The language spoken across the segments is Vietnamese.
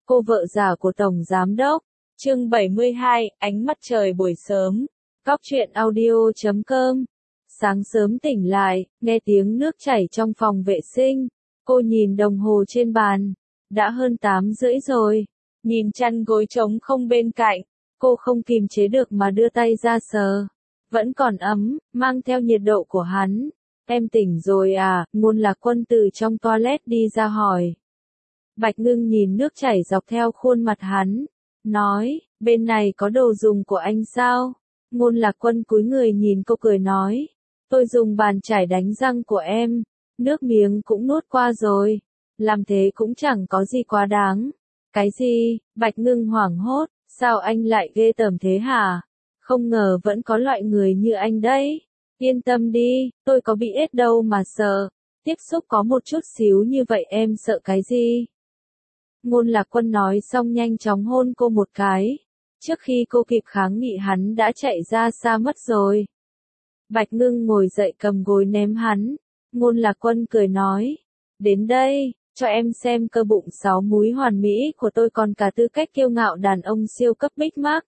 cô vợ già của Tổng Giám Đốc. Chương 72, ánh mặt trời buổi sớm. Cóc truyện audio.com. Sáng sớm tỉnh lại, nghe tiếng nước chảy trong phòng vệ sinh. Cô nhìn đồng hồ trên bàn. Đã hơn 8:30 rồi. Nhìn chăn gối trống không bên cạnh. Cô không kìm chế được mà đưa tay ra sờ. Vẫn còn ấm, mang theo nhiệt độ của hắn. Em tỉnh rồi à? Ngôn Lạc Quân từ trong toilet đi ra hỏi. Bạch Ngưng nhìn nước chảy dọc theo khuôn mặt hắn. Nói, bên này có đồ dùng của anh sao? Ngôn Lạc Quân cúi người nhìn cô cười nói. Tôi dùng bàn chải đánh răng của em. Nước miếng cũng nuốt qua rồi. Làm thế cũng chẳng có gì quá đáng. Cái gì? Bạch Ngưng hoảng hốt. Sao anh lại ghê tởm thế hả? Không ngờ vẫn có loại người như anh đấy. Yên tâm đi, tôi có bị ết đâu mà sợ. Tiếp xúc có một chút xíu như vậy em sợ cái gì? Ngôn Lạc Quân nói xong nhanh chóng hôn cô một cái. Trước khi cô kịp kháng nghị hắn đã chạy ra xa mất rồi. Bạch Ngưng ngồi dậy cầm gối ném hắn. Ngôn Lạc Quân cười nói. Đến đây, cho em xem cơ bụng 6 múi hoàn mỹ của tôi còn cả tư cách kiêu ngạo đàn ông siêu cấp Big Mac.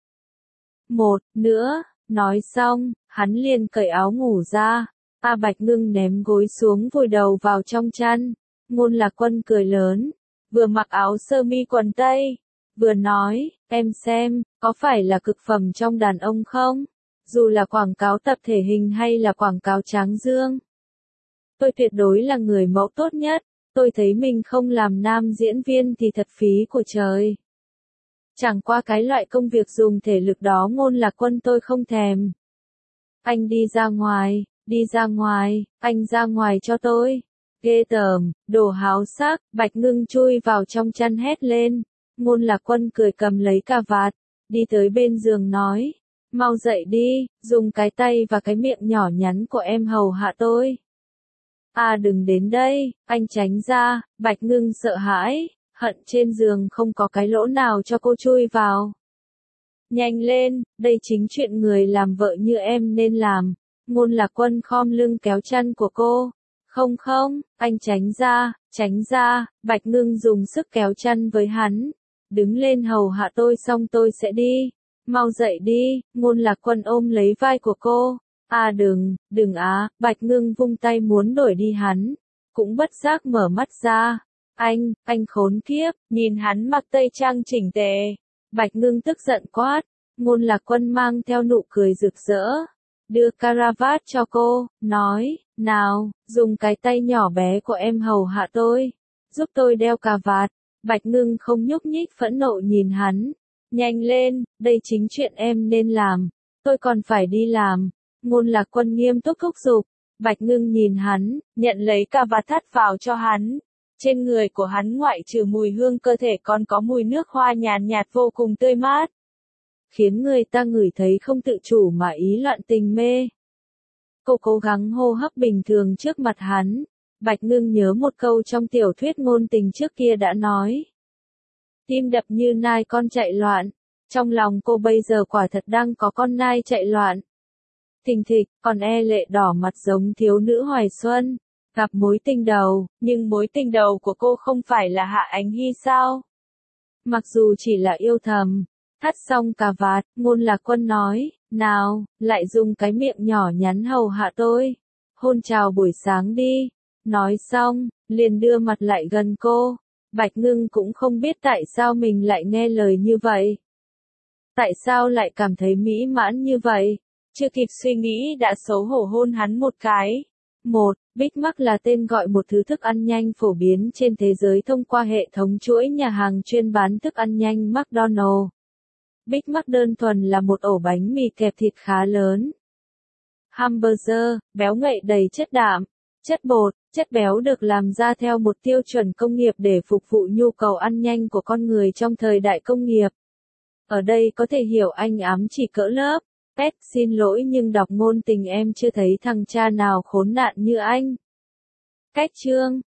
Một nữa, nói xong, hắn liền cởi áo ngủ ra. Bạch Ngưng ném gối xuống vùi đầu vào trong chăn. Ngôn Lạc Quân cười lớn. Vừa mặc áo sơ mi quần tây. Vừa nói, em xem, có phải là cực phẩm trong đàn ông không? Dù là quảng cáo tập thể hình hay là quảng cáo tráng dương. Tôi tuyệt đối là người mẫu tốt nhất. Tôi thấy mình không làm nam diễn viên thì thật phí của trời. Chẳng qua cái loại công việc dùng thể lực đó Ngôn Lạc Quân tôi không thèm. Anh đi ra ngoài, anh ra ngoài cho tôi. Ghê tởm, đồ háo sắc, Bạch Ngưng chui vào trong chăn hét lên. Ngôn Lạc Quân cười cầm lấy cà vạt, đi tới bên giường nói. Mau dậy đi, dùng cái tay và cái miệng nhỏ nhắn của em hầu hạ tôi. Đừng đến đây, anh tránh ra. Bạch Ngưng sợ hãi, hận trên giường không có cái lỗ nào cho cô chui vào. Nhanh lên, đây chính chuyện người làm vợ như em nên làm. Ngôn Lạc Quân khom lưng kéo chăn của cô. Không, anh tránh ra, Bạch Ngưng dùng sức kéo chăn với hắn. Đứng lên hầu hạ tôi xong tôi sẽ đi. Mau dậy đi, Ngôn Lạc Quân ôm lấy vai của cô. Đừng Bạch Ngưng vung tay muốn đuổi đi hắn. Cũng bất giác mở mắt ra. Anh khốn kiếp, nhìn hắn mặc tây trang chỉnh tề. Bạch Ngưng tức giận quát. Ngôn Lạc Quân mang theo nụ cười rực rỡ. Đưa caravat cho cô, nói, nào, dùng cái tay nhỏ bé của em hầu hạ tôi. Giúp tôi đeo cà vạt. Bạch Ngưng không nhúc nhích phẫn nộ nhìn hắn. Nhanh lên, đây chính chuyện em nên làm. Tôi còn phải đi làm. Ngôn Lạc Quân nghiêm túc thúc giục. Bạch Ngưng nhìn hắn, nhận lấy cà vạt thắt vào cho hắn. Trên người của hắn ngoại trừ mùi hương cơ thể còn có mùi nước hoa nhàn nhạt vô cùng tươi mát. Khiến người ta ngửi thấy không tự chủ mà ý loạn tình mê. Cô cố gắng hô hấp bình thường trước mặt hắn. Bạch Ngưng nhớ một câu trong tiểu thuyết ngôn tình trước kia đã nói. Tim đập như nai con chạy loạn. Trong lòng cô bây giờ quả thật đang có con nai chạy loạn. Thình thịch, còn e lệ đỏ mặt giống thiếu nữ hoài xuân. Gặp mối tình đầu, nhưng mối tình đầu của cô không phải là Hạ Ánh Hy sao? Mặc dù chỉ là yêu thầm. Thắt xong cà vạt, Ngôn Lạc Quân nói, nào, lại dùng cái miệng nhỏ nhắn hầu hạ tôi. Hôn chào buổi sáng đi. Nói xong, liền đưa mặt lại gần cô. Bạch Ngưng cũng không biết tại sao mình lại nghe lời như vậy. Tại sao lại cảm thấy mỹ mãn như vậy? Chưa kịp suy nghĩ đã xấu hổ hôn hắn một cái. Big Mac là tên gọi một thứ thức ăn nhanh phổ biến trên thế giới thông qua hệ thống chuỗi nhà hàng chuyên bán thức ăn nhanh McDonald's. Big Mac đơn thuần là một ổ bánh mì kẹp thịt khá lớn. Hamburger, béo ngậy đầy chất đạm, chất bột, chất béo được làm ra theo một tiêu chuẩn công nghiệp để phục vụ nhu cầu ăn nhanh của con người trong thời đại công nghiệp. Ở đây có thể hiểu anh ám chỉ cỡ lớp. Xin lỗi nhưng đọc ngôn tình em chưa thấy thằng cha nào khốn nạn như anh. Cách chương